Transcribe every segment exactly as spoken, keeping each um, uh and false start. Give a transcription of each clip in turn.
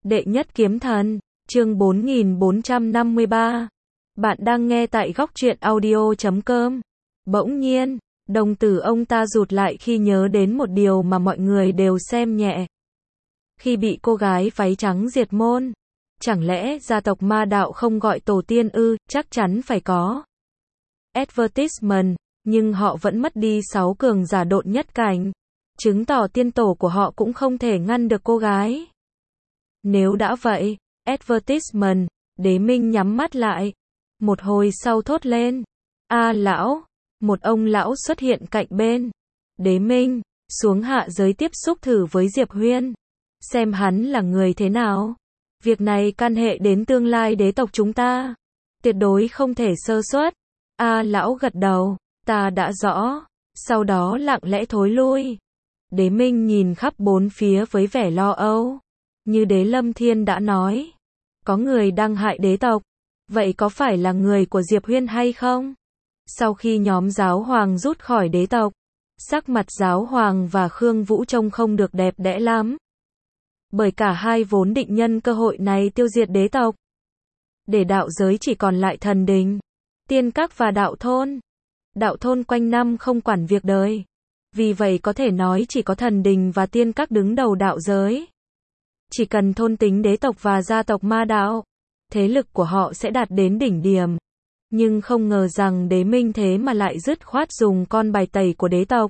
Đệ nhất kiếm thần, chương bốn nghìn bốn trăm năm mươi ba. Bạn đang nghe tại góc truyện audio chấm com. Bỗng nhiên, đồng tử ông ta rụt lại khi nhớ đến một điều mà mọi người đều xem nhẹ. Khi bị cô gái váy trắng diệt môn, chẳng lẽ gia tộc ma đạo không gọi tổ tiên ư? Chắc chắn phải có advertisement, nhưng họ vẫn mất đi sáu cường giả độn nhất cảnh, chứng tỏ tiên tổ của họ cũng không thể ngăn được cô gái. Nếu đã vậy, advertisement, Đế Minh nhắm mắt lại. Một hồi sau thốt lên. A lão, một ông lão xuất hiện cạnh bên. Đế Minh, xuống hạ giới tiếp xúc thử với Diệp Huyên. Xem hắn là người thế nào. Việc này can hệ đến tương lai đế tộc chúng ta. Tuyệt đối không thể sơ suất. A lão gật đầu, ta đã rõ. Sau đó lặng lẽ thối lui. Đế Minh nhìn khắp bốn phía với vẻ lo âu. Như Đế Lâm Thiên đã nói, có người đang hại đế tộc. Vậy có phải là người của Diệp Huyên hay không? Sau khi nhóm giáo hoàng rút khỏi đế tộc, sắc mặt giáo hoàng và Khương Vũ trông không được đẹp đẽ lắm. Bởi cả hai vốn định nhân cơ hội này tiêu diệt đế tộc. Để đạo giới chỉ còn lại thần đình, tiên các và đạo thôn. Đạo thôn quanh năm không quản việc đời. Vì vậy có thể nói chỉ có thần đình và tiên các đứng đầu đạo giới. Chỉ cần thôn tính đế tộc và gia tộc ma đạo, thế lực của họ sẽ đạt đến đỉnh điểm. Nhưng không ngờ rằng Đế Minh thế mà lại dứt khoát dùng con bài tẩy của đế tộc.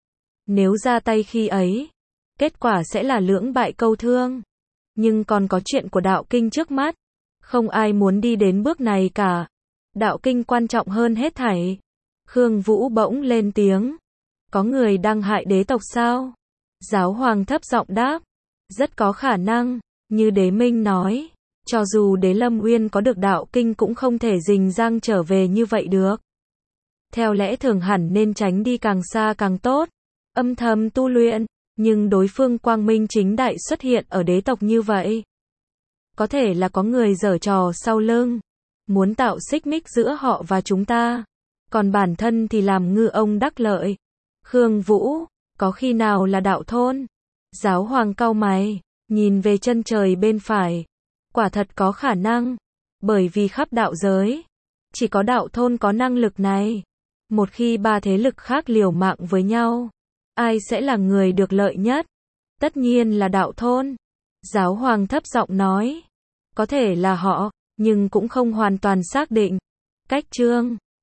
Nếu ra tay khi ấy, kết quả sẽ là lưỡng bại câu thương. Nhưng còn có chuyện của đạo kinh trước mắt. Không ai muốn đi đến bước này cả. Đạo kinh quan trọng hơn hết thảy. Khương Vũ bỗng lên tiếng. Có người đang hại đế tộc sao? Giáo hoàng thấp giọng đáp. Rất có khả năng, như Đế Minh nói, cho dù Đế Lâm Uyên có được đạo kinh cũng không thể rình rang trở về như vậy được. Theo lẽ thường hẳn nên tránh đi càng xa càng tốt, âm thầm tu luyện, nhưng đối phương quang minh chính đại xuất hiện ở đế tộc như vậy. Có thể là có người giở trò sau lưng, muốn tạo xích mích giữa họ và chúng ta, còn bản thân thì làm ngư ông đắc lợi. Khương Vũ, có khi nào là đạo thôn? Giáo hoàng cau mày, nhìn về chân trời bên phải. Quả thật có khả năng, bởi vì khắp đạo giới, chỉ có đạo thôn có năng lực này. Một khi ba thế lực khác liều mạng với nhau, ai sẽ là người được lợi nhất? Tất nhiên là đạo thôn. Giáo hoàng thấp giọng nói, có thể là họ, nhưng cũng không hoàn toàn xác định. Cách chương